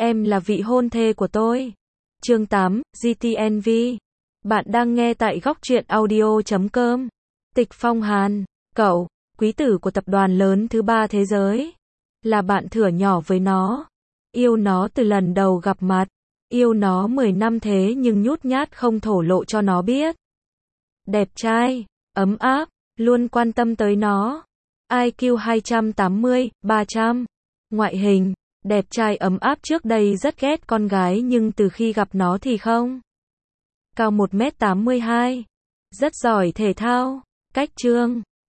Em là vị hôn thê của tôi. Chương 8, GTNV. Bạn đang nghe tại góc truyện audio.com. Tịch Phong Hàn, cậu, quý tử của tập đoàn lớn thứ 3 thế giới. Là bạn thửa nhỏ với nó. Yêu nó từ lần đầu gặp mặt. Yêu nó 10 năm thế nhưng nhút nhát không thổ lộ cho nó biết. Đẹp trai, ấm áp, luôn quan tâm tới nó. IQ 280, 300. Ngoại hình, đẹp trai ấm áp, trước đây rất ghét con gái nhưng từ khi gặp nó thì không. Cao 1m82. Rất giỏi thể thao. Cách trương,